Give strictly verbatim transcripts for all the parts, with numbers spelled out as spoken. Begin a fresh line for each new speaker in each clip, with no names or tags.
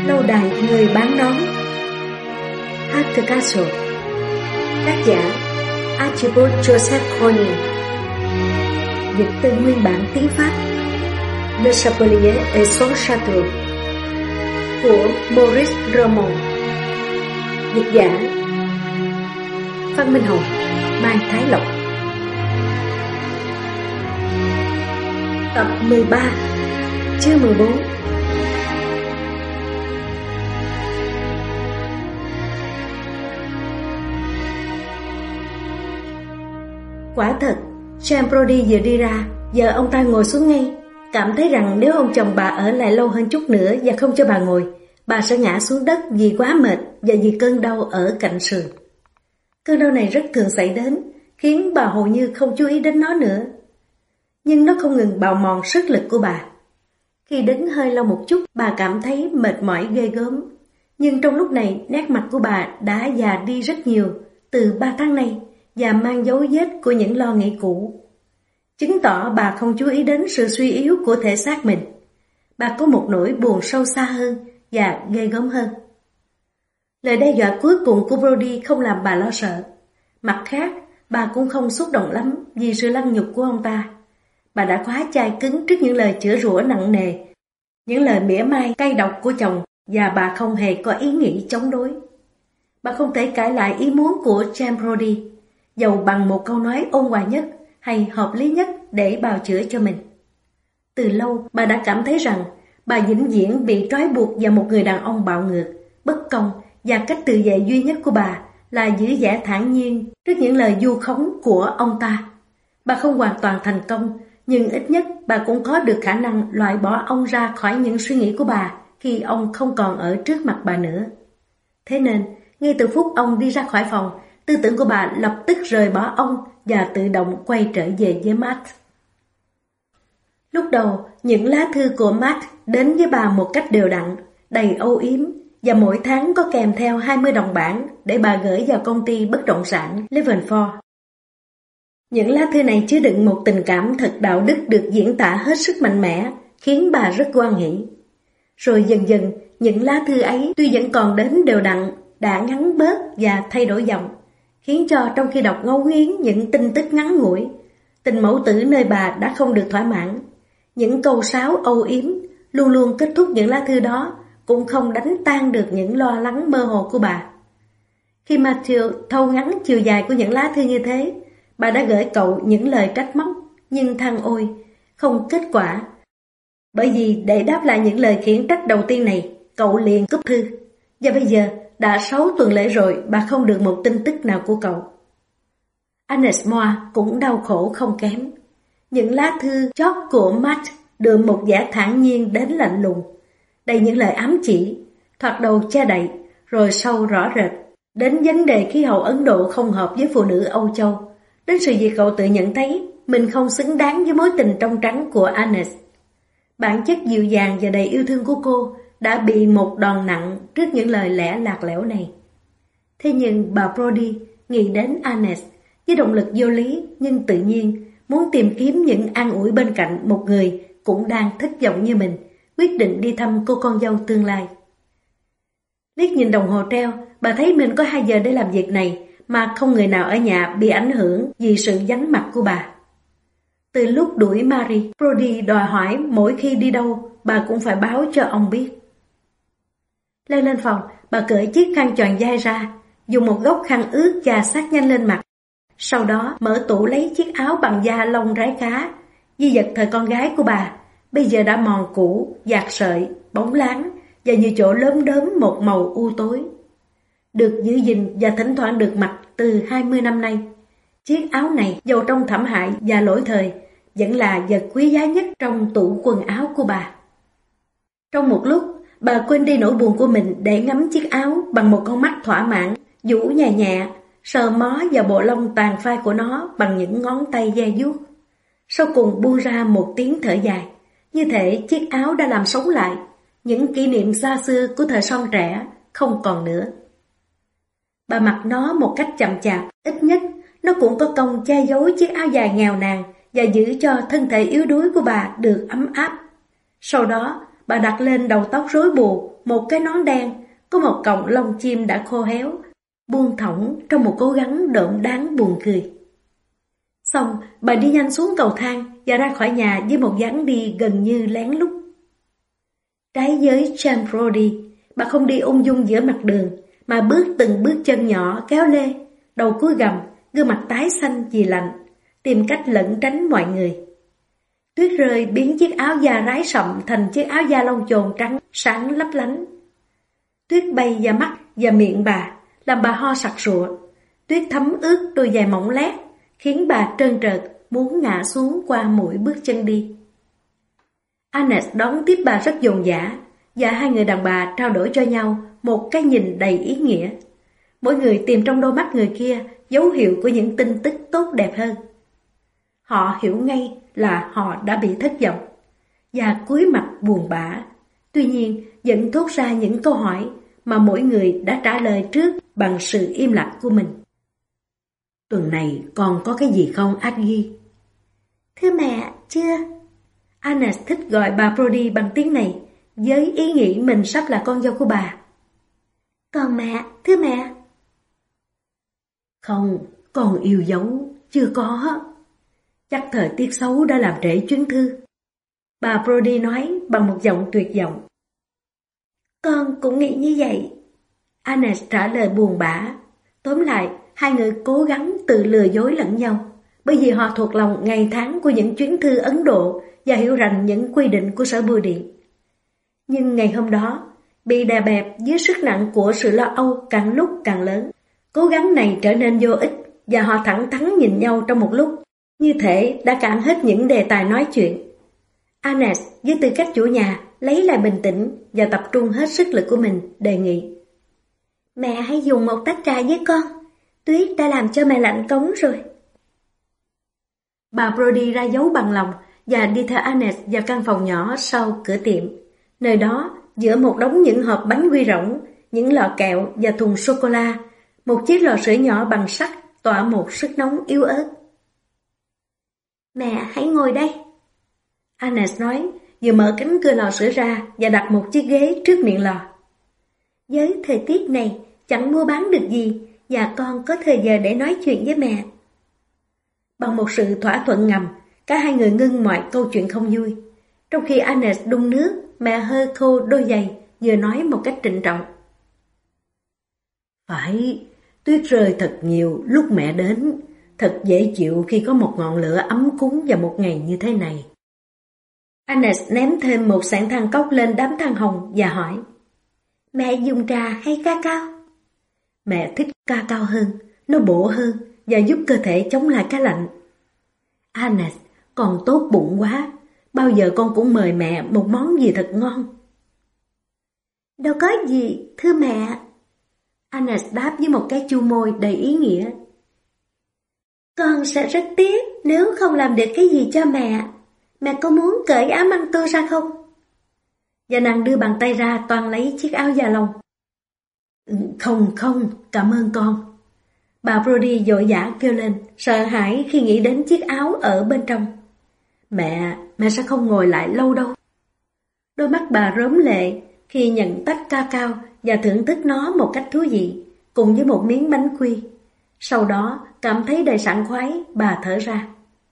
Lâu đài người bán nón. Arthur Castle. Tác giả Archibald Joseph Cornier. Dịch từ nguyên bản tiếng Pháp Le Chapelier et son Château của Maurice Roman. Dịch giả Phan Minh Hồng, Mai Thái Lộc. Tập mười ba, chương mười bốn. Quả thật, Jean Brodie vừa đi ra, giờ ông ta ngồi xuống ngay, cảm thấy rằng nếu ông chồng bà ở lại lâu hơn chút nữa và không cho bà ngồi, bà sẽ ngã xuống đất vì quá mệt và vì cơn đau ở cạnh sườn. Cơn đau này rất thường xảy đến, khiến bà hầu như không chú ý đến nó nữa. Nhưng nó không ngừng bào mòn sức lực của bà. Khi đứng hơi lâu một chút, bà cảm thấy mệt mỏi ghê gớm. Nhưng trong lúc này, nét mặt của bà đã già đi rất nhiều từ ba tháng nay và mang dấu vết của những lo nghĩ cũ, chứng tỏ bà không chú ý đến sự suy yếu của thể xác mình. Bà có một nỗi buồn sâu xa hơn và ghê gớm hơn. Lời đe dọa cuối cùng của Brodie không làm bà lo sợ. Mặt khác, bà cũng không xúc động lắm vì sự lăng nhục của ông ta. Bà đã quá chai cứng trước những lời chửi rủa nặng nề, những lời mỉa mai cay độc của chồng, và bà không hề có ý nghĩ chống đối. Bà không thể cãi lại ý muốn của Jean Brodie, dầu bằng một câu nói ôn hòa nhất hay hợp lý nhất để bào chữa cho mình. Từ lâu, bà đã cảm thấy rằng bà vĩnh viễn bị trói buộc vào một người đàn ông bạo ngược, bất công, và cách tự vệ duy nhất của bà là giữ vẻ thản nhiên trước những lời vu khống của ông ta. Bà không hoàn toàn thành công, nhưng ít nhất bà cũng có được khả năng loại bỏ ông ra khỏi những suy nghĩ của bà khi ông không còn ở trước mặt bà nữa. Thế nên, ngay từ phút ông đi ra khỏi phòng, tư tưởng của bà lập tức rời bỏ ông và tự động quay trở về với Matt. Lúc đầu, những lá thư của Matt đến với bà một cách đều đặn, đầy âu yếm, và mỗi tháng có kèm theo hai mươi đồng bảng để bà gửi vào công ty bất động sản Levenfort. Những lá thư này chứa đựng một tình cảm thật đạo đức được diễn tả hết sức mạnh mẽ, khiến bà rất hoan hỷ. Rồi dần dần, những lá thư ấy tuy vẫn còn đến đều đặn, đã ngắn bớt và thay đổi giọng, khiến cho trong khi đọc ngấu nghiến những tin tức ngắn ngủi, tình mẫu tử nơi bà đã không được thỏa mãn. Những câu sáo âu yếm luôn luôn kết thúc những lá thư đó cũng không đánh tan được những lo lắng mơ hồ của bà. Khi Matthew thâu ngắn chiều dài của những lá thư như thế, bà đã gửi cậu những lời trách móc, nhưng than ôi, không kết quả. Bởi vì để đáp lại những lời khiển trách đầu tiên này, cậu liền cúp thư. Và bây giờ, đã sáu tuần lễ rồi bà không được một tin tức nào của cậu. Agnes Moore cũng đau khổ không kém. Những lá thư chót của Matt đưa một vẻ thản nhiên đến lạnh lùng, đầy những lời ám chỉ, thoạt đầu che đậy, rồi sâu rõ rệt, đến vấn đề khí hậu Ấn Độ không hợp với phụ nữ Âu Châu, đến sự việc cậu tự nhận thấy mình không xứng đáng với mối tình trong trắng của Agnes. Bản chất dịu dàng và đầy yêu thương của cô đã bị một đòn nặng trước những lời lẽ lạc lẽo này. Thế nhưng bà Brodie nghĩ đến Agnes với động lực vô lý nhưng tự nhiên, muốn tìm kiếm những an ủi bên cạnh một người cũng đang thất vọng như mình, quyết định đi thăm cô con dâu tương lai. Liếc nhìn đồng hồ treo, bà thấy mình có hai giờ để làm việc này mà không người nào ở nhà bị ảnh hưởng vì sự vắng mặt của bà. Từ lúc đuổi Marie, Brodie đòi hỏi mỗi khi đi đâu bà cũng phải báo cho ông biết. Leo lên phòng, bà cởi chiếc khăn choàng vai ra, dùng một góc khăn ướt chà sát nhanh lên mặt. Sau đó mở tủ lấy chiếc áo bằng da lông rái cá, di vật thời con gái của bà, bây giờ đã mòn cũ, dạt sợi, bóng láng và như chỗ lốm đốm một màu u tối. Được giữ gìn và thỉnh thoảng được mặc từ hai mươi năm nay, chiếc áo này dầu trong thảm hại và lỗi thời, vẫn là vật quý giá nhất trong tủ quần áo của bà. Trong một lúc, bà quên đi nỗi buồn của mình để ngắm chiếc áo bằng một con mắt thỏa mãn, vũ nhẹ nhẹ, sờ mó vào bộ lông tàn phai của nó bằng những ngón tay ve vuốt. Sau cùng buông ra một tiếng thở dài, như thể chiếc áo đã làm sống lại những kỷ niệm xa xưa của thời son trẻ, không còn nữa. Bà mặc nó một cách chậm chạp, ít nhất nó cũng có công che giấu chiếc áo dài nghèo nàn và giữ cho thân thể yếu đuối của bà được ấm áp. Sau đó, bà đặt lên đầu tóc rối bù một cái nón đen, có một cọng lông chim đã khô héo, buông thõng trong một cố gắng độn đáng buồn cười. Xong, bà đi nhanh xuống cầu thang và ra khỏi nhà với một dáng đi gần như lén lút. Trái với James Brody, bà không đi ung dung giữa mặt đường, mà bước từng bước chân nhỏ kéo lê, đầu cúi gằm, gương mặt tái xanh vì lạnh, tìm cách lẩn tránh mọi người. Tuyết rơi biến chiếc áo da rái sậm thành chiếc áo da lông chồn trắng sáng lấp lánh. Tuyết bay vào mắt và miệng bà, làm bà ho sặc sụa. Tuyết thấm ướt đôi giày mỏng lét, khiến bà trơn trợt muốn ngã xuống qua mỗi bước chân đi. Agnes đón tiếp bà rất dồn dã, và hai người đàn bà trao đổi cho nhau một cái nhìn đầy ý nghĩa. Mỗi người tìm trong đôi mắt người kia dấu hiệu của những tin tức tốt đẹp hơn. Họ hiểu ngay là họ đã bị thất vọng, và cúi mặt buồn bã, tuy nhiên vẫn thốt ra những câu hỏi mà mỗi người đã trả lời trước bằng sự im lặng của mình. Tuần này còn có cái gì không, Aggie? Thưa mẹ, chưa. Agnes thích gọi bà Brody bằng tiếng này, với ý nghĩ mình sắp là con dâu của bà. Còn mẹ, thưa mẹ. Không, con yêu dấu, chưa có. Chắc thời tiết xấu đã làm trễ chuyến thư. Bà Brody nói bằng một giọng tuyệt vọng. Con cũng nghĩ như vậy. Agnes trả lời buồn bã. Tóm lại, hai người cố gắng tự lừa dối lẫn nhau, bởi vì họ thuộc lòng ngày tháng của những chuyến thư Ấn Độ và hiểu rành những quy định của sở bưu điện. Nhưng ngày hôm đó, bị đè bẹp dưới sức nặng của sự lo âu càng lúc càng lớn, cố gắng này trở nên vô ích và họ thẳng thắn nhìn nhau trong một lúc, như thể đã cạn hết những đề tài nói chuyện. Agnes với tư cách chủ nhà lấy lại bình tĩnh và tập trung hết sức lực của mình, đề nghị. Mẹ hãy dùng một tách trà với con, tuyết đã làm cho mẹ lạnh cống rồi. Bà Brody ra dấu bằng lòng và đi theo Agnes vào căn phòng nhỏ sau cửa tiệm. Nơi đó, giữa một đống những hộp bánh quy rỗng, những lọ kẹo và thùng sô-cô-la, một chiếc lò sưởi nhỏ bằng sắt tỏa một sức nóng yếu ớt. Mẹ hãy ngồi đây. Agnes nói, vừa mở cánh cửa lò sưởi ra và đặt một chiếc ghế trước miệng lò. Với thời tiết này, chẳng mua bán được gì, và con có thời giờ để nói chuyện với mẹ. Bằng một sự thỏa thuận ngầm, cả hai người ngưng mọi câu chuyện không vui. Trong khi Agnes đun nước, mẹ hơi khô đôi giày, vừa nói một cách trịnh trọng. Phải, tuyết rơi thật nhiều lúc mẹ đến, thật dễ chịu khi có một ngọn lửa ấm cúng vào một ngày như thế này. Agnes ném thêm một xẻng than cốc lên đám than hồng và hỏi. Mẹ dùng trà hay ca cao? Mẹ thích ca cao hơn, nó bổ hơn và giúp cơ thể chống lại cái lạnh. Agnes, con tốt bụng quá, bao giờ con cũng mời mẹ một món gì thật ngon. Đâu có gì, thưa mẹ. Agnes đáp với một cái chu môi đầy ý nghĩa. Con sẽ rất tiếc nếu không làm được cái gì cho mẹ. Mẹ có muốn cởi áo măng tô ra không? Và nàng đưa bàn tay ra toàn lấy chiếc áo da lông. Không, không, cảm ơn con. Bà Brody vội vã kêu lên, sợ hãi khi nghĩ đến chiếc áo ở bên trong. Mẹ, mẹ sẽ không ngồi lại lâu đâu. Đôi mắt bà rớm lệ khi nhận tách ca cao và thưởng thức nó một cách thú vị, cùng với một miếng bánh quy. Sau đó, cảm thấy đầy sảng khoái, bà thở ra.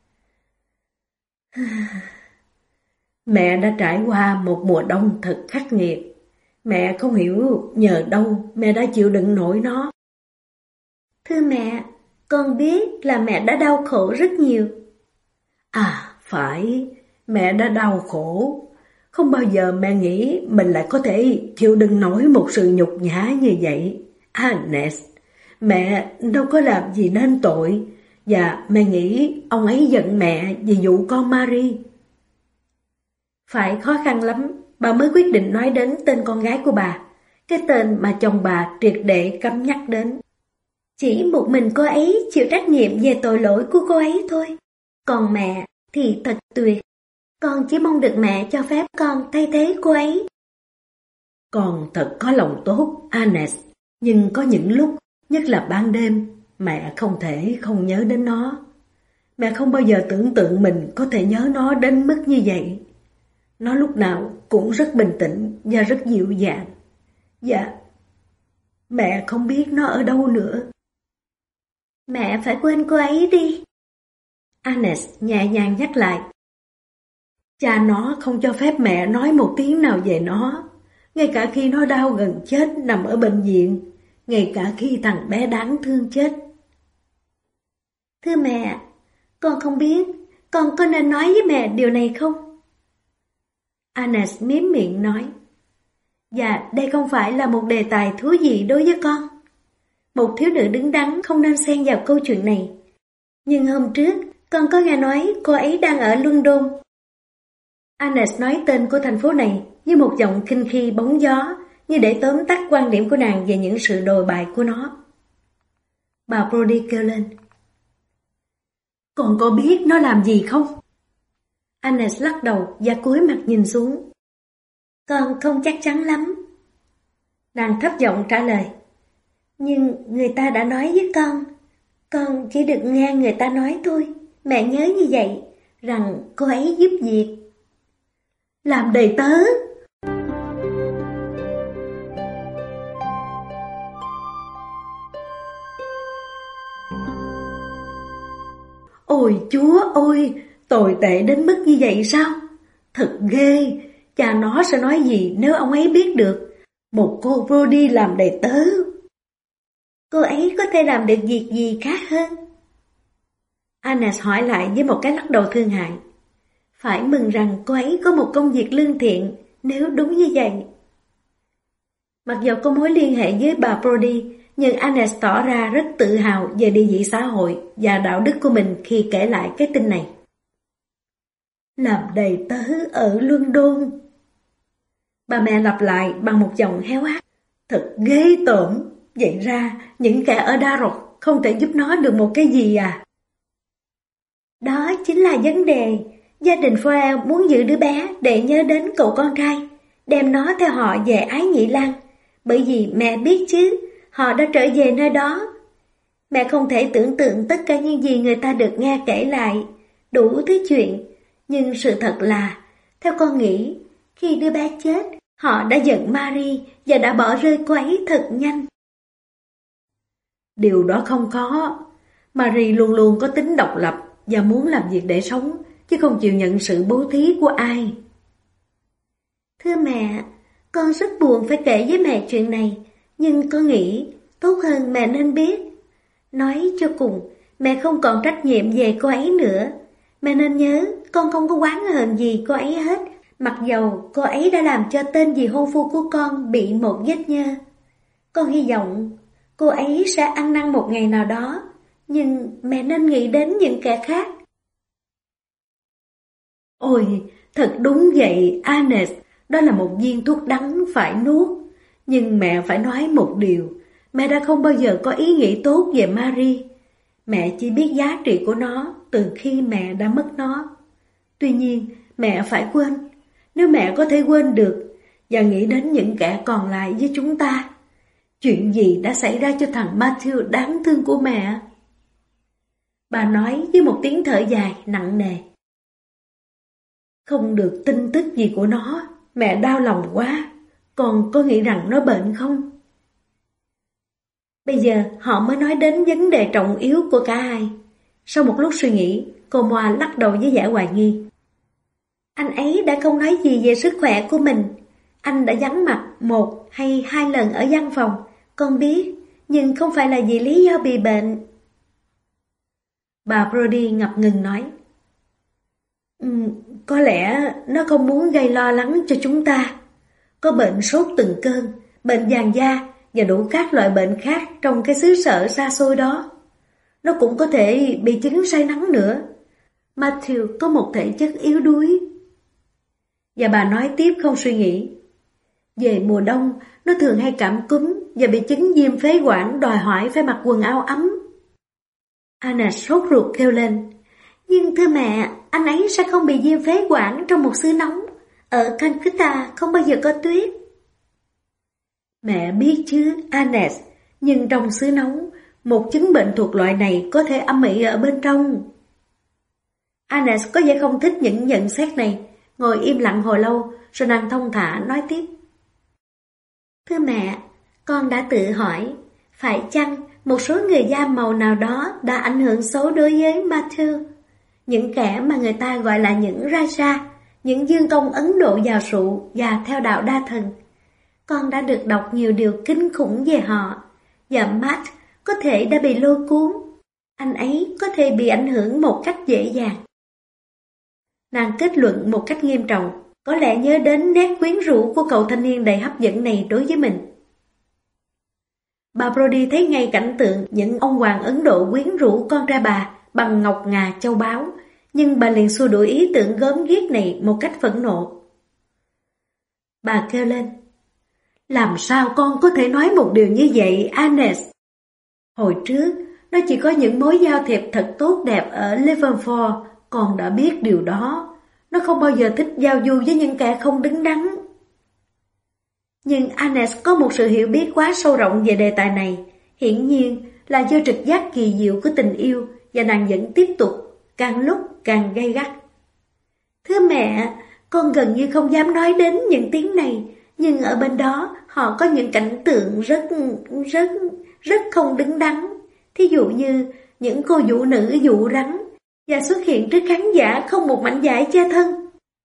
Mẹ đã trải qua một mùa đông thật khắc nghiệt. Mẹ không hiểu nhờ đâu mẹ đã chịu đựng nổi nó. Thưa mẹ, con biết là mẹ đã đau khổ rất nhiều. À, phải, mẹ đã đau khổ. Không bao giờ mẹ nghĩ mình lại có thể chịu đựng nổi một sự nhục nhã như vậy. Agnes, mẹ đâu có làm gì nên tội, và mẹ nghĩ ông ấy giận mẹ vì vụ con Marie. Phải khó khăn lắm, bà mới quyết định nói đến tên con gái của bà, cái tên mà chồng bà triệt để cấm nhắc đến. Chỉ một mình cô ấy chịu trách nhiệm về tội lỗi của cô ấy thôi. Còn mẹ thì thật tuyệt. Con chỉ mong được mẹ cho phép con thay thế cô ấy. Con thật có lòng tốt, Agnes. Nhưng có những lúc, nhất là ban đêm, mẹ không thể không nhớ đến nó. Mẹ không bao giờ tưởng tượng mình có thể nhớ nó đến mức như vậy. Nó lúc nào cũng rất bình tĩnh và rất dịu dàng. Dạ, mẹ không biết nó ở đâu nữa.
Mẹ phải quên cô ấy đi.
Agnes nhẹ nhàng nhắc lại. Cha nó không cho phép mẹ nói một tiếng nào về nó, ngay cả khi nó đau gần chết nằm ở bệnh viện, ngay cả khi thằng bé đáng thương chết.
Thưa mẹ, con không biết, con có nên nói với mẹ điều này không?
Agnes miếm miệng nói. Dạ, đây không phải là một đề tài thú vị đối với con. Một thiếu nữ đứng đắn không nên xen vào câu chuyện này.
Nhưng hôm trước, con có nghe nói cô ấy đang ở London.
Agnes nói tên của thành phố này với một giọng khinh khi bóng gió, như để tóm tắt quan điểm của nàng về những sự đồi bại của nó. Bà Brody kêu lên. Con có biết nó làm gì không? Agnes lắc đầu và cúi mặt nhìn xuống.
Con không chắc chắn lắm.
Nàng thấp giọng trả lời.
Nhưng người ta đã nói với con. Con chỉ được nghe người ta nói thôi. Mẹ nhớ như vậy, rằng cô ấy giúp việc.
Làm đầy tớ. Ôi Chúa ơi, tồi tệ đến mức như vậy sao? Thật ghê, cha nó sẽ nói gì nếu ông ấy biết được? Một cô Brody làm đầy tớ.
Cô ấy có thể làm được việc gì khác hơn?
Agnes hỏi lại với một cái lắc đầu thương hại.
Phải mừng rằng cô ấy có một công việc lương thiện, nếu đúng như vậy.
Mặc dù có mối liên hệ với bà Brody, nhưng Agnes tỏ ra rất tự hào về địa vị xã hội và đạo đức của mình khi kể lại cái tin này. Làm đầy tớ ở London. Bà mẹ lặp lại bằng một giọng héo hắt. Thật ghê tởm. Vậy ra những kẻ ở Đa Rột không thể giúp nó được một cái gì à?
Đó chính là vấn đề. Gia đình Foyle muốn giữ đứa bé để nhớ đến cậu con trai, đem nó theo họ về Ái Nhĩ Lan. Bởi vì mẹ biết chứ, họ đã trở về nơi đó. Mẹ không thể tưởng tượng tất cả những gì người ta được nghe kể lại, đủ thứ chuyện. Nhưng sự thật là, theo con nghĩ, khi đứa bé chết, họ đã giận Marie và đã bỏ rơi cô ấy thật nhanh.
Điều đó không có. Marie luôn luôn có tính độc lập và muốn làm việc để sống, chứ không chịu nhận sự bố thí của ai.
Thưa mẹ, con rất buồn phải kể với mẹ chuyện này, nhưng con nghĩ tốt hơn mẹ nên biết. Nói cho cùng, mẹ không còn trách nhiệm về cô ấy nữa. Mẹ nên nhớ, con không có oán hờn gì cô ấy hết, mặc dầu cô ấy đã làm cho tên dì hôn phu của con bị một vết nhơ. Con hy vọng cô ấy sẽ ăn năn một ngày nào đó, nhưng mẹ nên nghĩ đến những kẻ khác.
Ôi, thật đúng vậy, Agnes, đó là một viên thuốc đắng phải nuốt. Nhưng mẹ phải nói một điều, mẹ đã không bao giờ có ý nghĩ tốt về Marie. Mẹ chỉ biết giá trị của nó từ khi mẹ đã mất nó. Tuy nhiên, mẹ phải quên. Nếu mẹ có thể quên được và nghĩ đến những kẻ còn lại với chúng ta, chuyện gì đã xảy ra cho thằng Matthew đáng thương của mẹ? Bà nói với một tiếng thở dài nặng nề. Không được tin tức gì của nó, mẹ đau lòng quá. Con có nghĩ rằng nó bệnh không?
Bây giờ họ mới nói đến vấn đề trọng yếu của cả hai.
Sau một lúc suy nghĩ, cô Moa lắc đầu với vẻ hoài nghi.
Anh ấy đã không nói gì về sức khỏe của mình. Anh đã vắng mặt một hay hai lần ở văn phòng, con biết, nhưng không phải là vì lý do bị bệnh.
Bà Brody ngập ngừng nói. Um, có lẽ nó không muốn gây lo lắng cho chúng ta. Có bệnh sốt từng cơn, bệnh vàng da và đủ các loại bệnh khác trong cái xứ sở xa xôi đó. Nó cũng có thể bị chứng say nắng nữa. Matthew có một thể chất yếu đuối. Và bà nói tiếp không suy nghĩ. Về mùa đông, nó thường hay cảm cúm và bị chứng viêm phế quản đòi hỏi phải mặc quần áo ấm.
Anna sốt ruột kêu lên. Nhưng thưa mẹ, anh ấy sẽ không bị viêm phế quản trong một xứ nóng. Ở Calcutta không bao giờ có tuyết.
Mẹ biết chứ, Agnes, nhưng trong xứ nóng, một chứng bệnh thuộc loại này có thể âm ỉ ở bên trong. Agnes có vẻ không thích những nhận xét này, ngồi im lặng hồi lâu, rồi nàng thông thả nói tiếp.
Thưa mẹ, con đã tự hỏi, phải chăng một số người da màu nào đó đã ảnh hưởng xấu đối với Matthew? Những kẻ mà người ta gọi là những Raja, những dương công Ấn Độ giàu sụ và theo đạo đa thần. Con đã được đọc nhiều điều kinh khủng về họ, và Matt có thể đã bị lôi cuốn. Anh ấy có thể bị ảnh hưởng một cách dễ dàng. Nàng kết luận một cách nghiêm trọng, có lẽ nhớ đến nét quyến rũ của cậu thanh niên đầy hấp dẫn này đối với mình. Bà Brody thấy ngay cảnh tượng những ông hoàng Ấn Độ quyến rũ con trai bà bằng ngọc ngà châu báu, nhưng bà liền xua đuổi ý tưởng gớm ghiếc này một cách phẫn nộ. Bà kêu lên, làm sao con có thể nói một điều như vậy, Agnes? Hồi trước, nó chỉ có những mối giao thiệp thật tốt đẹp ở Liverpool, con đã biết điều đó. Nó không bao giờ thích giao du với những kẻ không đứng đắn. Nhưng Agnes có một sự hiểu biết quá sâu rộng về đề tài này, hiển nhiên là do trực giác kỳ diệu của tình yêu, và nàng vẫn tiếp tục, càng lúc càng gay gắt. Thưa mẹ, con gần như không dám nói đến những tiếng này, nhưng ở bên đó họ có những cảnh tượng rất, rất, rất không đứng đắn. Thí dụ như những cô vũ nữ dụ rắn và xuất hiện trước khán giả không một mảnh vải che thân.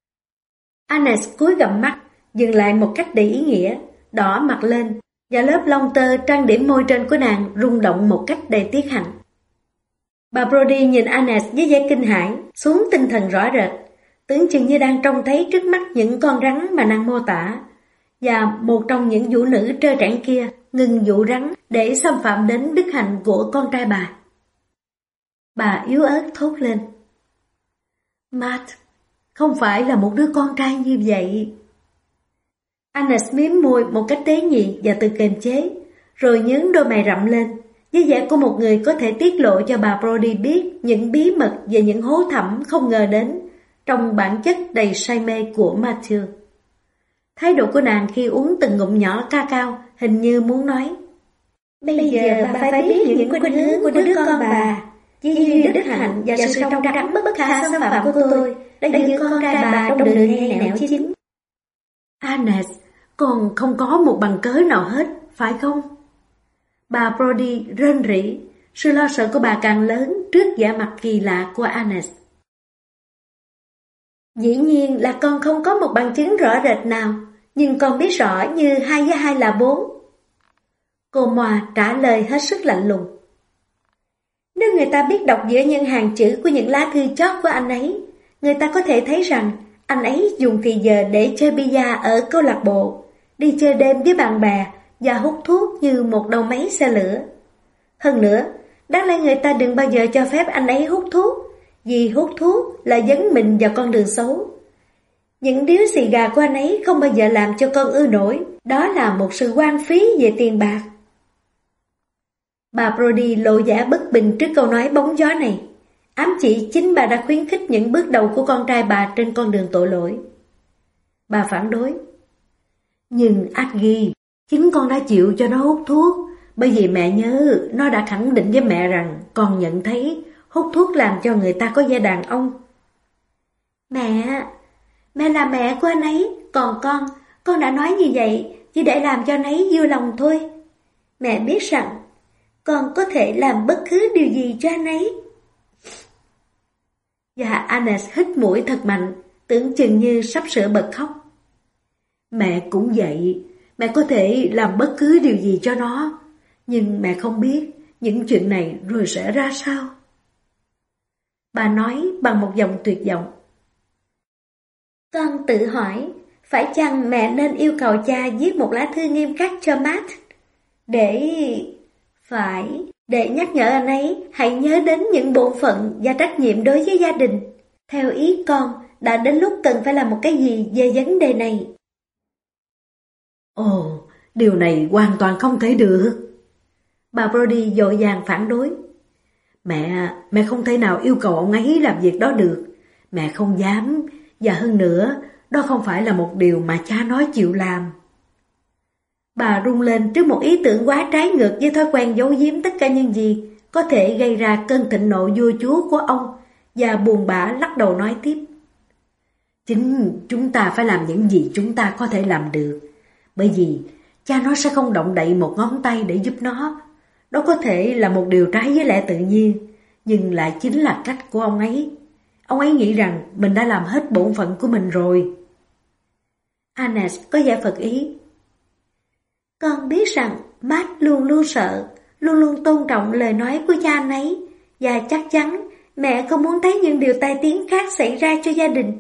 Agnes cúi gằm mắt, dừng lại một cách đầy ý nghĩa, đỏ mặt lên, và lớp lông tơ trang điểm môi trên của nàng rung động một cách đầy tiếc hạnh. Bà Brody nhìn Agnes với vẻ kinh hãi, xuống tinh thần rõ rệt, tưởng chừng như đang trông thấy trước mắt những con rắn mà nàng mô tả, và một trong những vũ nữ trơ trẽn kia ngừng dụ rắn để xâm phạm đến đức hạnh của con trai bà. Bà yếu ớt thốt lên, Matt không phải là một đứa con trai như vậy. Agnes mím môi một cách tế nhị và tự kiềm chế, rồi nhướng đôi mày rậm lên, với vẻ của một người có thể tiết lộ cho bà Brody biết những bí mật về những hố thẳm không ngờ đến trong bản chất đầy say mê của Matthew. Thái độ của nàng khi uống từng ngụm nhỏ ca cao hình như muốn nói, bây giờ bà phải biết những khuynh hướng của đứa con bà, chỉ duy đức hạnh và sự trong trắng bất khả xâm phạm của tôi đã giữ con trai bà trong đường hay nẻo chính.
Agnes, con không có một bằng cớ nào hết, phải không? Bà Brody rên rỉ, sự lo sợ của bà càng lớn trước vẻ mặt kỳ lạ của Agnes.
Dĩ nhiên là con không có một bằng chứng rõ rệt nào, nhưng con biết rõ như hai với hai là bốn. Cô Moa trả lời hết sức lạnh lùng. Nếu người ta biết đọc giữa những hàng chữ của những lá thư chót của anh ấy, người ta có thể thấy rằng anh ấy dùng thì giờ để chơi bida ở câu lạc bộ, đi chơi đêm với bạn bè và hút thuốc như một đầu máy xe lửa. Hơn nữa, đáng lẽ người ta đừng bao giờ cho phép anh ấy hút thuốc, vì hút thuốc là dấn mình vào con đường xấu. Những điếu xì gà của anh ấy không bao giờ làm cho con ưa nổi, đó là một sự hoang phí về tiền bạc. Bà Brody lộ vẻ bất bình trước câu nói bóng gió này, ám chỉ chính bà đã khuyến khích những bước đầu của con trai bà trên con đường tội lỗi. Bà phản đối. Nhưng Aggie, chính con đã chịu cho nó hút thuốc, bởi vì mẹ nhớ nó đã khẳng định với mẹ rằng con nhận thấy hút thuốc làm cho người ta có da đàn ông. Mẹ, mẹ là mẹ của anh ấy, còn con, con đã nói như vậy chỉ để làm cho anh ấy vui lòng thôi. Mẹ biết rằng con có thể làm bất cứ điều gì cho anh ấy.
Và Agnes hít mũi thật mạnh, tưởng chừng như sắp sửa bật khóc. Mẹ cũng vậy, mẹ có thể làm bất cứ điều gì cho nó, nhưng mẹ không biết những chuyện này rồi sẽ ra sao. Bà nói bằng một giọng tuyệt vọng.
Con tự hỏi, phải chăng mẹ nên yêu cầu cha viết một lá thư nghiêm khắc cho Matt? Để... Phải, để nhắc nhở anh ấy hãy nhớ đến những bổn phận và trách nhiệm đối với gia đình. Theo ý con, đã đến lúc cần phải làm một cái gì về vấn đề này.
Ồ, điều này hoàn toàn không thể được. Bà Brody vội vàng phản đối. Mẹ, mẹ không thể nào yêu cầu ông ấy làm việc đó được. Mẹ không dám, và hơn nữa, đó không phải là một điều mà cha nói chịu làm. Bà rung lên trước một ý tưởng quá trái ngược với thói quen giấu giếm tất cả những gì có thể gây ra cơn thịnh nộ vua chúa của ông, và buồn bã lắc đầu nói tiếp. Chính chúng ta phải làm những gì chúng ta có thể làm được, bởi vì cha nó sẽ không động đậy một ngón tay để giúp nó. Đó có thể là một điều trái với lẽ tự nhiên, nhưng lại chính là cách của ông ấy. Ông ấy nghĩ rằng mình đã làm hết bổn phận của mình rồi.
Agnes có vẻ phật ý. Con biết rằng Matt luôn luôn sợ, luôn luôn tôn trọng lời nói của cha anh ấy, và chắc chắn mẹ không muốn thấy những điều tai tiếng khác xảy ra cho gia đình.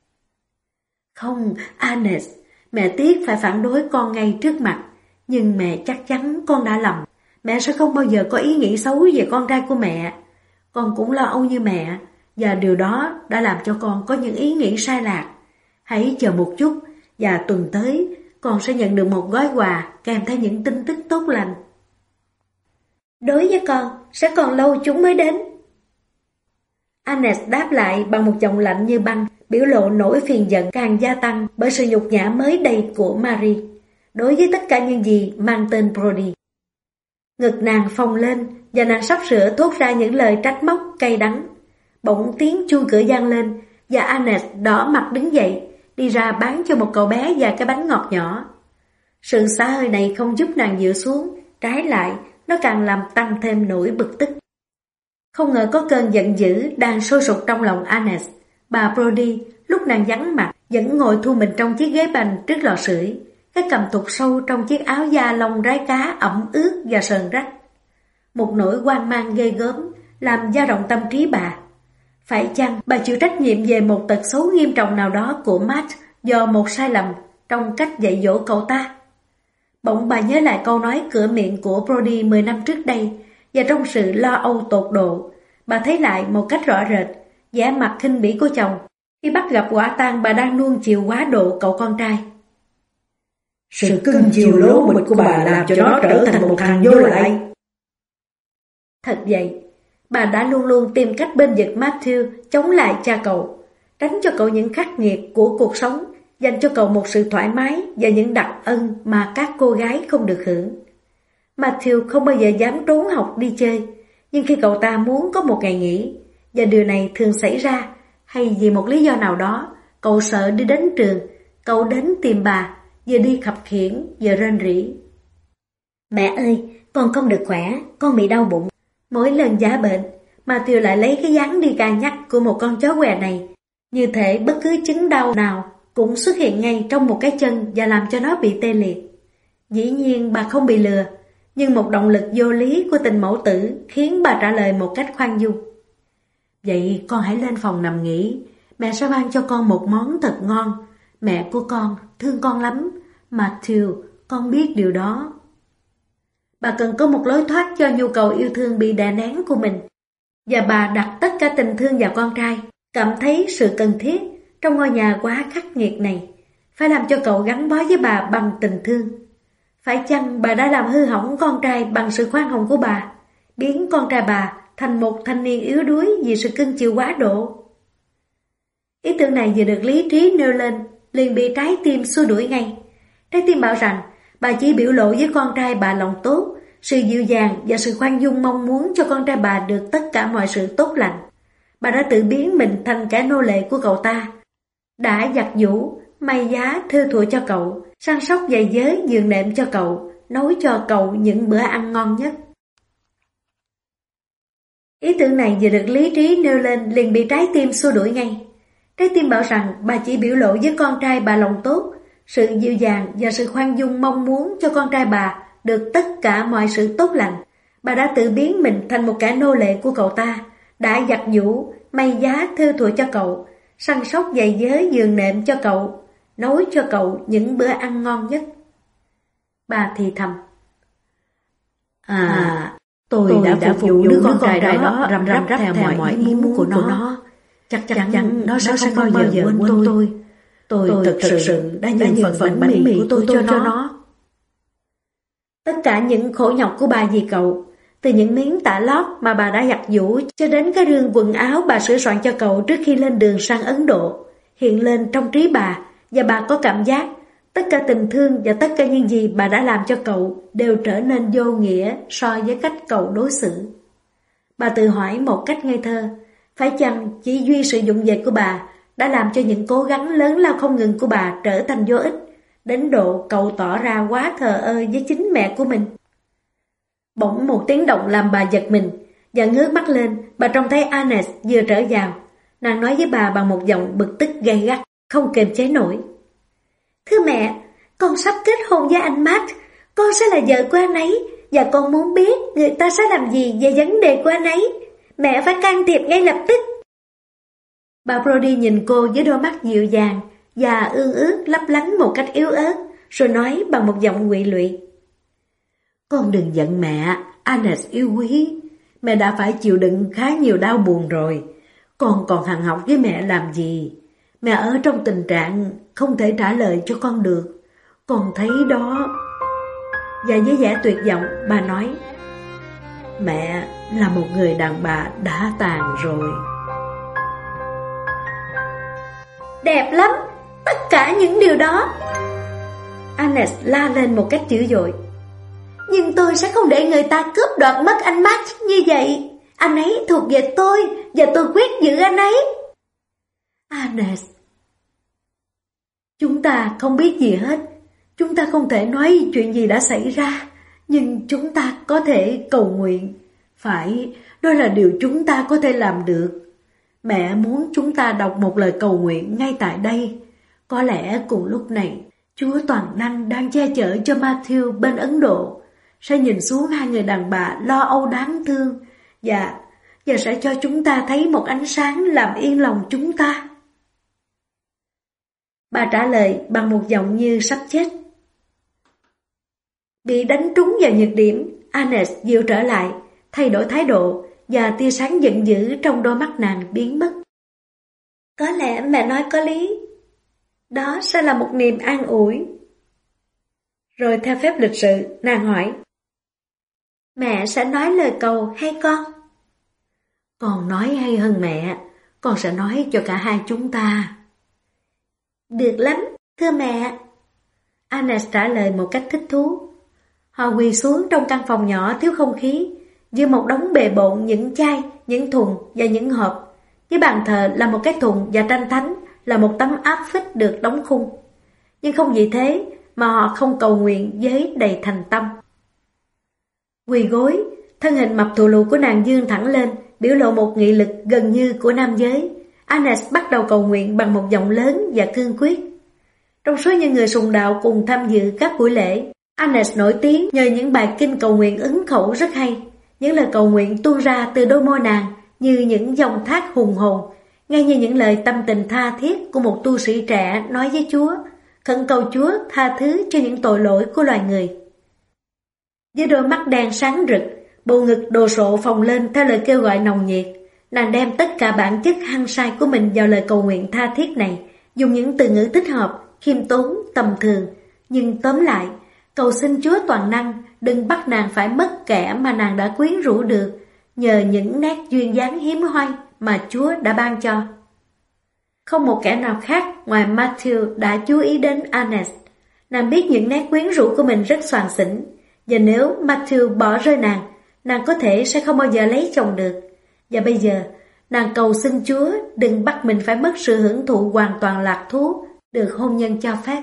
Không, Agnes, mẹ tiếc phải phản đối con ngay trước mặt, nhưng mẹ chắc chắn con đã lầm. Mẹ sẽ không bao giờ có ý nghĩ xấu về con trai của mẹ. Con cũng lo âu như mẹ, và điều đó đã làm cho con có những ý nghĩ sai lạc. Hãy chờ một chút, và tuần tới con sẽ nhận được một gói quà kèm theo những tin tức tốt lành.
Đối với con, sẽ còn lâu chúng mới đến.
Agnes đáp lại bằng một giọng lạnh như băng, biểu lộ nỗi phiền giận càng gia tăng bởi sự nhục nhã mới đây của Marie đối với tất cả những gì mang tên Brody. Ngực nàng phồng lên và nàng sắp sửa thốt ra những lời trách móc cay đắng. Bỗng tiếng chuông cửa vang lên và Agnes đỏ mặt đứng dậy, đi ra bán cho một cậu bé vài cái bánh ngọt nhỏ. Sự xả hơi này không giúp nàng dịu xuống, trái lại nó càng làm tăng thêm nỗi bực tức. Không ngờ có cơn giận dữ đang sôi sục trong lòng Agnes. Bà Brody lúc nàng vắng mặt vẫn ngồi thu mình trong chiếc ghế bành trước lò sưởi, cái cằm thụt sâu trong chiếc áo da lông rái cá ẩm ướt và sờn rách. Một nỗi hoang mang ghê gớm làm dao động tâm trí bà. Phải chăng bà chịu trách nhiệm về một tật xấu nghiêm trọng nào đó của Matt do một sai lầm trong cách dạy dỗ cậu ta? Bỗng bà nhớ lại câu nói cửa miệng của Brody mười năm trước đây, và trong sự lo âu tột độ, bà thấy lại một cách rõ rệt vẻ mặt khinh bỉ của chồng khi bắt gặp quả tang bà đang nuông chiều quá độ cậu con trai.
Sự cưng chiều lố bịch của bà làm cho nó trở thành một thằng vô lại.
Thật vậy, bà đã luôn luôn tìm cách bên vực Matthew chống lại cha cậu, tránh cho cậu những khắc nghiệt của cuộc sống, dành cho cậu một sự thoải mái và những đặc ân mà các cô gái không được hưởng. Matthew không bao giờ dám trốn học đi chơi, nhưng khi cậu ta muốn có một ngày nghỉ, và điều này thường xảy ra, hay vì một lý do nào đó, cậu sợ đi đến trường, cậu đến tìm bà, vừa đi khập khiễng vừa rên rỉ.
Mẹ ơi, con không được khỏe, con bị đau bụng.
Mỗi lần giả bệnh, Matthew lại lấy cái dáng đi cà nhắc của một con chó què này, như thể bất cứ chứng đau nào cũng xuất hiện ngay trong một cái chân và làm cho nó bị tê liệt. Dĩ nhiên bà không bị lừa, nhưng một động lực vô lý của tình mẫu tử khiến bà trả lời một cách khoan dung. Vậy con hãy lên phòng nằm nghỉ, mẹ sẽ ban cho con một món thật ngon. Mẹ của con thương con lắm, Matthew, con biết điều đó. Bà cần có một lối thoát cho nhu cầu yêu thương bị đè nén của mình, và bà đặt tất cả tình thương vào con trai, cảm thấy sự cần thiết trong ngôi nhà quá khắc nghiệt này, phải làm cho cậu gắn bó với bà bằng tình thương. Phải chăng bà đã làm hư hỏng con trai bằng sự khoan hồng của bà, biến con trai bà thành một thanh niên yếu đuối vì sự cưng chiều quá độ? Ý tưởng này vừa được lý trí nêu lên, liền bị trái tim xua đuổi ngay. Trái tim bảo rằng bà chỉ biểu lộ với con trai bà lòng tốt, sự dịu dàng và sự khoan dung mong muốn cho con trai bà được tất cả mọi sự tốt lành. Bà đã tự biến mình thành kẻ nô lệ của cậu ta, đã giặt giũ, may giá thêu thùa cho cậu, săn sóc giày giới giường nệm cho cậu, nấu cho cậu những bữa ăn ngon nhất. Ý tưởng này vừa được lý trí nêu lên liền bị trái tim xua đuổi ngay. Trái tim bảo rằng bà chỉ biểu lộ với con trai bà lòng tốt, sự dịu dàng và sự khoan dung mong muốn cho con trai bà được tất cả mọi sự tốt lành. Bà đã tự biến mình thành một kẻ nô lệ của cậu ta, đã giặt giũ, may giá thêu thùa cho cậu, săn sóc giày giới giường nệm cho cậu, nấu cho cậu những bữa ăn ngon nhất. Bà thì thầm. À, à tôi, tôi đã, đã phục vụ đứa con trai đó, đó răm rắp theo mọi, mọi ý muốn của nó. của nó. Chắc chắn, chắc chắn nó sẽ không, không bao giờ quên tôi. tôi. Tôi, tôi thật, thật sự đã nhường phần phận bánh mì của tôi, tôi cho, cho nó. Tất cả những khổ nhọc của bà vì cậu, từ những miếng tả lót mà bà đã giặt giũ cho đến cái rương quần áo bà sửa soạn cho cậu trước khi lên đường sang Ấn Độ, hiện lên trong trí bà, và bà có cảm giác tất cả tình thương và tất cả những gì bà đã làm cho cậu đều trở nên vô nghĩa so với cách cậu đối xử. Bà tự hỏi một cách ngây thơ, phải chăng chỉ duy sự dụng về của bà đã làm cho những cố gắng lớn lao không ngừng của bà trở thành vô ích, đến độ cậu tỏ ra quá thờ ơ với chính mẹ của mình. Bỗng một tiếng động làm bà giật mình, và ngước mắt lên, bà trông thấy Agnes vừa trở vào. Nàng nói với bà bằng một giọng bực tức gay gắt, không kiềm chế nổi.
Thưa mẹ, con sắp kết hôn với anh Matt, con sẽ là vợ của anh ấy, và con muốn biết người ta sẽ làm gì về vấn đề của anh ấy. Mẹ phải can thiệp ngay lập tức.
Bà Brody nhìn cô với đôi mắt dịu dàng và ương ước lấp lánh một cách yếu ớt, rồi nói bằng một giọng nguội lụy. Con đừng giận mẹ, Agnes yêu quý. Mẹ đã phải chịu đựng khá nhiều đau buồn rồi. Con còn hằn học với mẹ làm gì? Mẹ ở trong tình trạng không thể trả lời cho con được. Con thấy đó. Và với vẻ tuyệt vọng, bà nói, mẹ là một người đàn bà đã tàn rồi.
Đẹp lắm, tất cả những điều đó.
Agnes la lên một cách dữ dội.
Nhưng tôi sẽ không để người ta cướp đoạt mất anh Matt như vậy. Anh ấy thuộc về tôi, và tôi quyết giữ anh ấy.
Agnes, chúng ta không biết gì hết. Chúng ta không thể nói chuyện gì đã xảy ra, nhưng chúng ta có thể cầu nguyện. Phải, đó là điều chúng ta có thể làm được. Mẹ muốn chúng ta đọc một lời cầu nguyện ngay tại đây. Có lẽ cùng lúc này, Chúa Toàn Năng đang che chở cho Matthew bên Ấn Độ, sẽ nhìn xuống hai người đàn bà lo âu đáng thương, và, và sẽ cho chúng ta thấy một ánh sáng làm yên lòng chúng ta. Bà trả lời bằng một giọng như sắp chết. Bị đánh trúng vào nhược điểm, Agnes dịu trở lại, thay đổi thái độ, và tia sáng giận dữ trong đôi mắt nàng biến mất.
Có lẽ mẹ nói có lý. Đó sẽ là một niềm an ủi.
Rồi theo phép lịch sự, nàng hỏi,
mẹ sẽ nói lời cầu hay con?
Con nói hay hơn mẹ, con sẽ nói cho cả hai chúng ta.
Được lắm, thưa mẹ.
Agnes trả lời một cách thích thú. Họ quỳ xuống trong căn phòng nhỏ thiếu không khí, giữa một đống bề bộn những chai, những thùng và những hộp. Dưới bàn thờ là một cái thùng và tranh thánh, là một tấm áp phích được đóng khung. Nhưng không vì thế mà họ không cầu nguyện với đầy thành tâm. Quỳ gối, thân hình mập thù lù của nàng dương thẳng lên, biểu lộ một nghị lực gần như của nam giới. Agnes bắt đầu cầu nguyện bằng một giọng lớn và cương quyết. Trong số những người sùng đạo cùng tham dự các buổi lễ, Agnes nổi tiếng nhờ những bài kinh cầu nguyện ứng khẩu rất hay. Những lời cầu nguyện tuôn ra từ đôi môi nàng như những dòng thác hùng hồn, nghe như những lời tâm tình tha thiết của một tu sĩ trẻ nói với Chúa, khẩn cầu Chúa tha thứ cho những tội lỗi của loài người. Với đôi mắt đen sáng rực, bộ ngực đồ sộ phồng lên theo lời kêu gọi nồng nhiệt, nàng đem tất cả bản chất hăng say của mình vào lời cầu nguyện tha thiết này, dùng những từ ngữ thích hợp, khiêm tốn, tầm thường, nhưng tóm lại, cầu xin Chúa Toàn Năng đừng bắt nàng phải mất kẻ mà nàng đã quyến rũ được nhờ những nét duyên dáng hiếm hoi mà Chúa đã ban cho. Không một kẻ nào khác ngoài Matthew đã chú ý đến Agnes. Nàng biết những nét quyến rũ của mình rất xoàng xỉnh, và nếu Matthew bỏ rơi nàng, nàng có thể sẽ không bao giờ lấy chồng được. Và bây giờ, nàng cầu xin Chúa đừng bắt mình phải mất sự hưởng thụ hoàn toàn lạc thú được hôn nhân cho phép.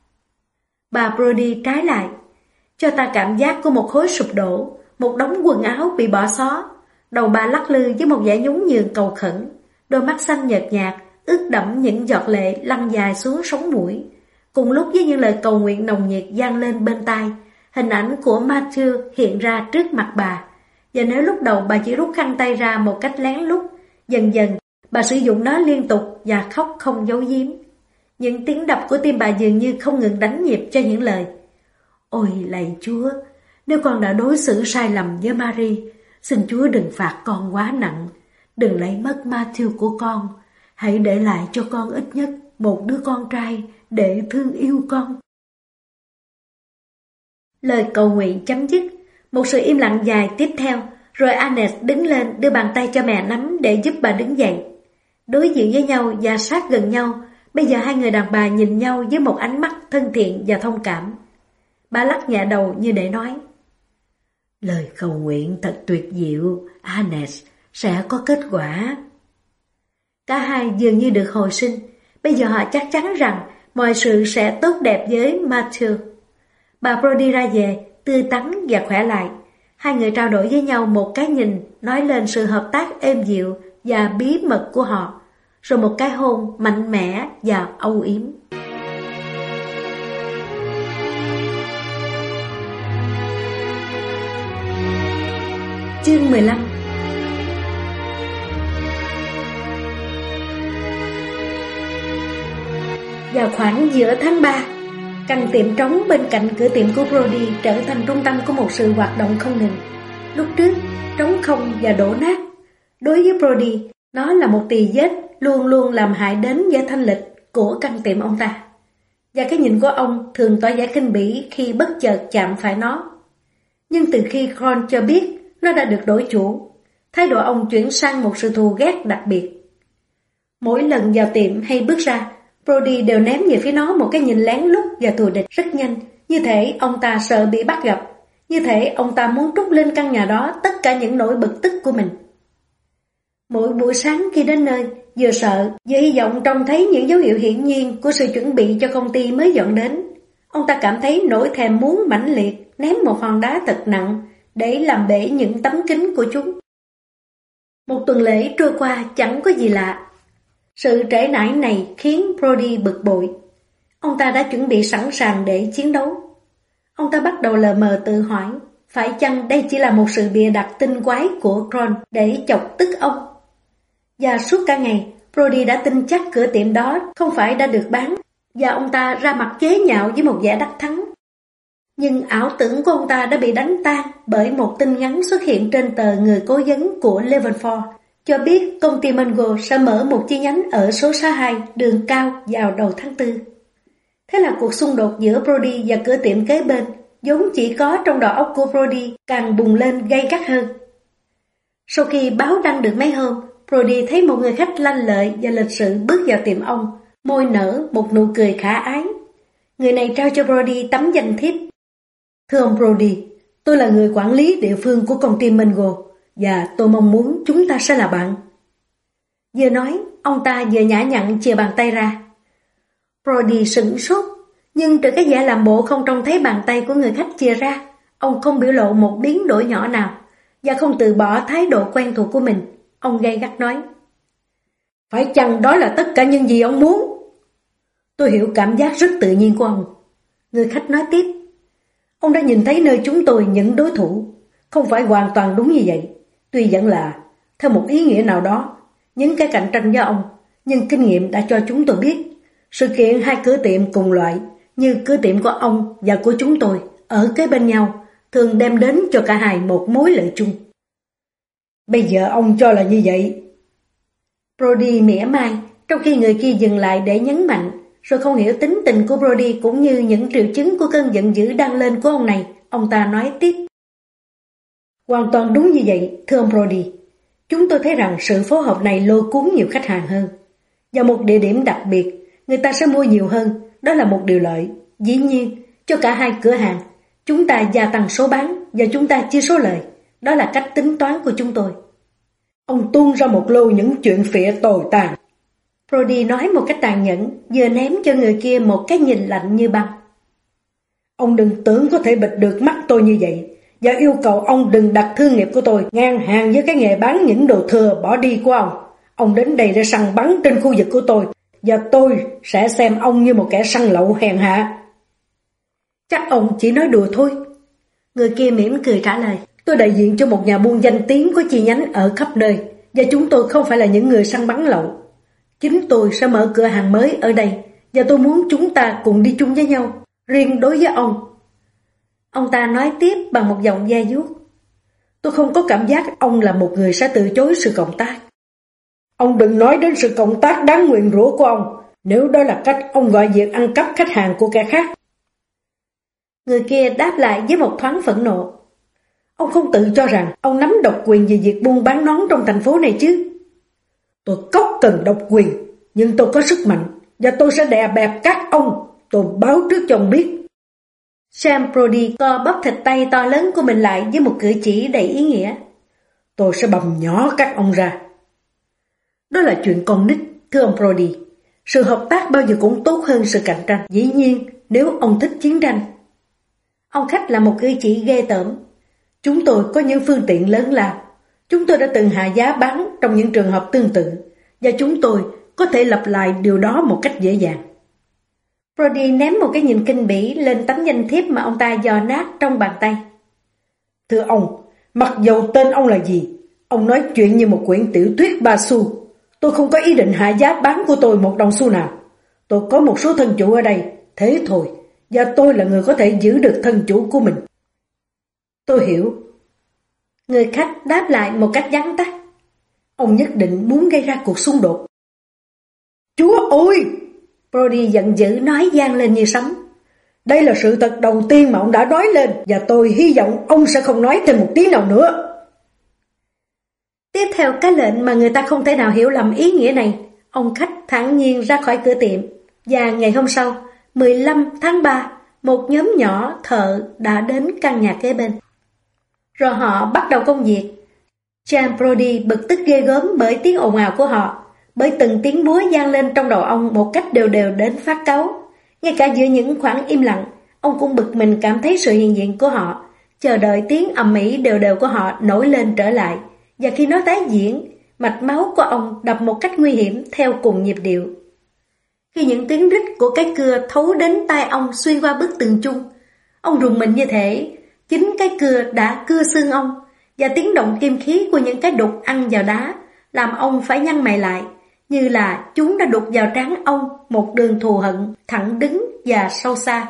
Bà Brody trái lại, cho ta cảm giác của một khối sụp đổ, một đống quần áo bị bỏ xó. Đầu bà lắc lư với một vẻ nhún nhường cầu khẩn, đôi mắt xanh nhợt nhạt, ướt đẫm những giọt lệ lăn dài xuống sống mũi. Cùng lúc với những lời cầu nguyện nồng nhiệt vang lên bên tai, hình ảnh của Matthew hiện ra trước mặt bà. Và nếu lúc đầu bà chỉ rút khăn tay ra một cách lén lút, dần dần bà sử dụng nó liên tục và khóc không giấu giếm. Những tiếng đập của tim bà dường như không ngừng đánh nhịp cho những lời: Ôi lạy Chúa, nếu con đã đối xử sai lầm với Mary, xin Chúa đừng phạt con quá nặng, đừng lấy mất Matthew của con, hãy để lại cho con ít nhất một đứa con trai để thương yêu con. Lời cầu nguyện chấm dứt, một sự im lặng dài tiếp theo, rồi Agnes đứng lên đưa bàn tay cho mẹ nắm để giúp bà đứng dậy. Đối diện với nhau và sát gần nhau, bây giờ hai người đàn bà nhìn nhau với một ánh mắt thân thiện và thông cảm. Bà lắc nhẹ đầu như để nói: Lời cầu nguyện thật tuyệt diệu, Agnes, sẽ có kết quả. Cả hai dường như được hồi sinh, bây giờ họ chắc chắn rằng mọi sự sẽ tốt đẹp với Matthew. Bà Brody ra về, tươi tắn và khỏe lại. Hai người trao đổi với nhau một cái nhìn, nói lên sự hợp tác êm dịu và bí mật của họ, rồi một cái hôn mạnh mẽ và âu yếm. Chương mười lăm. Vào khoảng giữa tháng ba, căn tiệm trống bên cạnh cửa tiệm của Brody trở thành trung tâm của một sự hoạt động không ngừng. Lúc trước, trống không và đổ nát. Đối với Brody, nó là một tỳ vết luôn luôn làm hại đến vẻ thanh lịch của căn tiệm ông ta. Và cái nhìn của ông thường tỏ vẻ khinh bỉ khi bất chợt chạm phải nó. Nhưng từ khi Ron cho biết nó đã được đổi chủ, thái độ ông chuyển sang một sự thù ghét đặc biệt. Mỗi lần vào tiệm hay bước ra, Brody đều ném về phía nó một cái nhìn lén lút và thù địch rất nhanh, như thể ông ta sợ bị bắt gặp, như thể ông ta muốn trút lên căn nhà đó tất cả những nỗi bực tức của mình. Mỗi buổi sáng khi đến nơi, vừa sợ, vừa hy vọng trông thấy những dấu hiệu hiển nhiên của sự chuẩn bị cho công ty mới dọn đến, ông ta cảm thấy nỗi thèm muốn mãnh liệt ném một hòn đá thật nặng để làm bể những tấm kính của chúng. Một tuần lễ trôi qua chẳng có gì lạ. Sự trễ nải này khiến Brody bực bội. Ông ta đã chuẩn bị sẵn sàng để chiến đấu. Ông ta bắt đầu lờ mờ tự hỏi, phải chăng đây chỉ là một sự bịa đặt tinh quái của Ron để chọc tức ông? Và suốt cả ngày, Brody đã tin chắc cửa tiệm đó không phải đã được bán, và ông ta ra mặt chế nhạo với một vẻ đắc thắng. Nhưng ảo tưởng của ông ta đã bị đánh tan bởi một tin nhắn xuất hiện trên tờ người cố vấn của Leavenworth, cho biết công ty Mango sẽ mở một chi nhánh ở số sáu hai đường Cao vào đầu tháng tư. Thế là cuộc xung đột giữa Brody và cửa tiệm kế bên, vốn chỉ có trong đầu óc của Brody, càng bùng lên gay gắt hơn. Sau khi báo đăng được mấy hôm, Brody thấy một người khách lanh lợi và lịch sự bước vào tiệm ông, môi nở một nụ cười khả ái. Người này trao cho Brody tấm danh thiếp. Thưa ông Brody, tôi là người quản lý địa phương của công ty Mango, và tôi mong muốn chúng ta sẽ là bạn. Vừa nói, ông ta vừa nhã nhặn chìa bàn tay ra. Brody sửng sốt, nhưng từ cái vẻ làm bộ không trông thấy bàn tay của người khách chìa ra, ông không biểu lộ một biến đổi nhỏ nào, và không từ bỏ thái độ quen thuộc của mình. Ông gay gắt nói, phải chăng đó là tất cả những gì ông muốn? Tôi hiểu cảm giác rất tự nhiên của ông. Người khách nói tiếp, ông đã nhìn thấy nơi chúng tôi những đối thủ. Không phải hoàn toàn đúng như vậy. Tuy vẫn là, theo một ý nghĩa nào đó, những cái cạnh tranh với ông, nhưng kinh nghiệm đã cho chúng tôi biết, sự kiện hai cửa tiệm cùng loại, như cửa tiệm của ông và của chúng tôi, ở kế bên nhau, thường đem đến cho cả hai một mối lợi chung. Bây giờ ông cho là như vậy. Brody mỉa mai, trong khi người kia dừng lại để nhấn mạnh, rồi không hiểu tính tình của Brody cũng như những triệu chứng của cơn giận dữ đang lên của ông này. Ông ta nói tiếp, hoàn toàn đúng như vậy, thưa ông Brody. Chúng tôi thấy rằng sự phối hợp này lôi cuốn nhiều khách hàng hơn. Và một địa điểm đặc biệt, người ta sẽ mua nhiều hơn, đó là một điều lợi. Dĩ nhiên, cho cả hai cửa hàng, chúng ta gia tăng số bán và chúng ta chia số lời. Đó là cách tính toán của chúng tôi. Ông tuôn ra một lô những chuyện phịa tồi tàn. Brody nói một cách tàn nhẫn, vừa ném cho người kia một cái nhìn lạnh như băng. Ông đừng tưởng có thể bịt được mắt tôi như vậy, và yêu cầu ông đừng đặt thương nghiệp của tôi ngang hàng với cái nghề bán những đồ thừa bỏ đi của ông. Ông đến đây để săn bắn trên khu vực của tôi, và tôi sẽ xem ông như một kẻ săn lậu hèn hạ. Chắc ông chỉ nói đùa thôi. Người kia mỉm cười trả lời, tôi đại diện cho một nhà buôn danh tiếng có chi nhánh ở khắp nơi, và chúng tôi không phải là những người săn bắn lậu. Chính tôi sẽ mở cửa hàng mới ở đây, và tôi muốn chúng ta cùng đi chung với nhau. Riêng đối với ông, ông ta nói tiếp bằng một giọng da diết, tôi không có cảm giác ông là một người sẽ từ chối sự cộng tác. Ông đừng nói đến sự cộng tác đáng nguyền rủa của ông, nếu đó là cách ông gọi việc ăn cắp khách hàng của kẻ khác. Người kia đáp lại với một thoáng phẫn nộ. Ông không tự cho rằng ông nắm độc quyền về việc buôn bán nón trong thành phố này chứ? Tôi cóc cần độc quyền, nhưng tôi có sức mạnh, và tôi sẽ đè bẹp các ông. Tôi báo trước cho ông biết. Sam Brody co bắp thịt tay to lớn của mình lại với một cử chỉ đầy ý nghĩa. Tôi sẽ bầm nhỏ các ông ra. Đó là chuyện con nít, thưa ông Brody. Sự hợp tác bao giờ cũng tốt hơn sự cạnh tranh. Dĩ nhiên, nếu ông thích chiến tranh. Ông khách là một cử chỉ ghê tởm. Chúng tôi có những phương tiện lớn lao. Chúng tôi đã từng hạ giá bán trong những trường hợp tương tự, và chúng tôi có thể lặp lại điều đó một cách dễ dàng.
Brody ném một cái nhìn kinh bỉ lên tấm danh thiếp mà ông ta dò nát trong bàn tay.
Thưa ông, mặc dầu tên ông là gì, ông nói chuyện như một quyển tiểu thuyết ba xu. Tôi không có ý định hạ giá bán của tôi một đồng xu nào. Tôi có một số thân chủ ở đây, thế thôi, và tôi là người có thể giữ được thân chủ của mình.
Tôi hiểu.
Người khách đáp lại một cách vắn tắt.
Ông nhất định muốn gây ra cuộc xung đột. Chúa ơi!
Brody giận dữ nói vang lên như sấm.
Đây là sự thật đầu tiên mà ông đã nói lên, và tôi hy vọng ông sẽ không nói thêm một tiếng nào nữa.
Tiếp theo cái lệnh mà người ta không thể nào hiểu lầm ý nghĩa này, ông khách thản nhiên ra khỏi cửa tiệm. Và ngày hôm sau, mười lăm tháng ba, một nhóm nhỏ thợ đã đến căn nhà kế bên. Rồi họ bắt đầu công việc. James Brody bực tức ghê gớm bởi tiếng ồn ào của họ, bởi từng tiếng búa vang lên trong đầu ông một cách đều đều đến phát cáu. Ngay cả giữa những khoảng im lặng, ông cũng bực mình cảm thấy sự hiện diện của họ, chờ đợi tiếng ầm ĩ đều đều của họ nổi lên trở lại. Và khi nó tái diễn, mạch máu của ông đập một cách nguy hiểm theo cùng nhịp điệu. Khi những tiếng rít của cái cưa thấu đến tai ông xuyên qua bức tường chung, ông rùng mình như thể chính cái cưa đã cưa xương ông, và tiếng động kim khí của những cái đục ăn vào đá làm ông phải nhăn mày lại, như là chúng đã đục vào trán ông một đường thù hận thẳng đứng và sâu xa.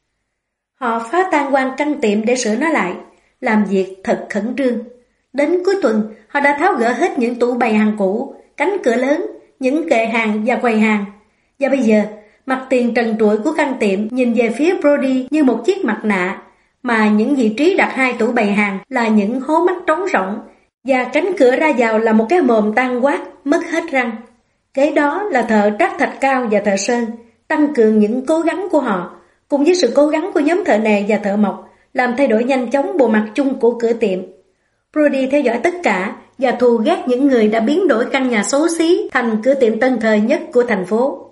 Họ phá tan quan căn tiệm để sửa nó lại, làm việc thật khẩn trương. Đến cuối tuần, họ đã tháo gỡ hết những tủ bày hàng cũ, cánh cửa lớn, những kệ hàng và quầy hàng. Và bây giờ, mặt tiền trần trụi của căn tiệm nhìn về phía Brody như một chiếc mặt nạ, mà những vị trí đặt hai tủ bày hàng là những hố mắt trống rỗng, và cánh cửa ra vào là một cái mồm tan quát, mất hết răng. Kế đó là thợ trát thạch cao và thợ sơn, tăng cường những cố gắng của họ, cùng với sự cố gắng của nhóm thợ nề và thợ mộc, làm thay đổi nhanh chóng bộ mặt chung của cửa tiệm. Brody theo dõi tất cả và thù ghét những người đã biến đổi căn nhà xấu xí thành cửa tiệm tân thời nhất của thành phố.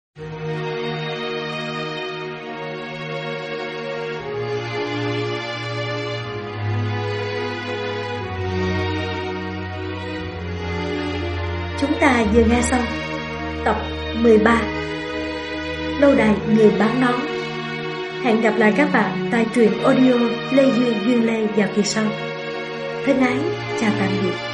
Chúng ta vừa nghe xong tập mười ba Lâu đài người bán nón. Hẹn gặp lại các bạn tại truyện audio Lê Duyên Duyên Lê vào kỳ sau. Thân ái, chào tạm biệt.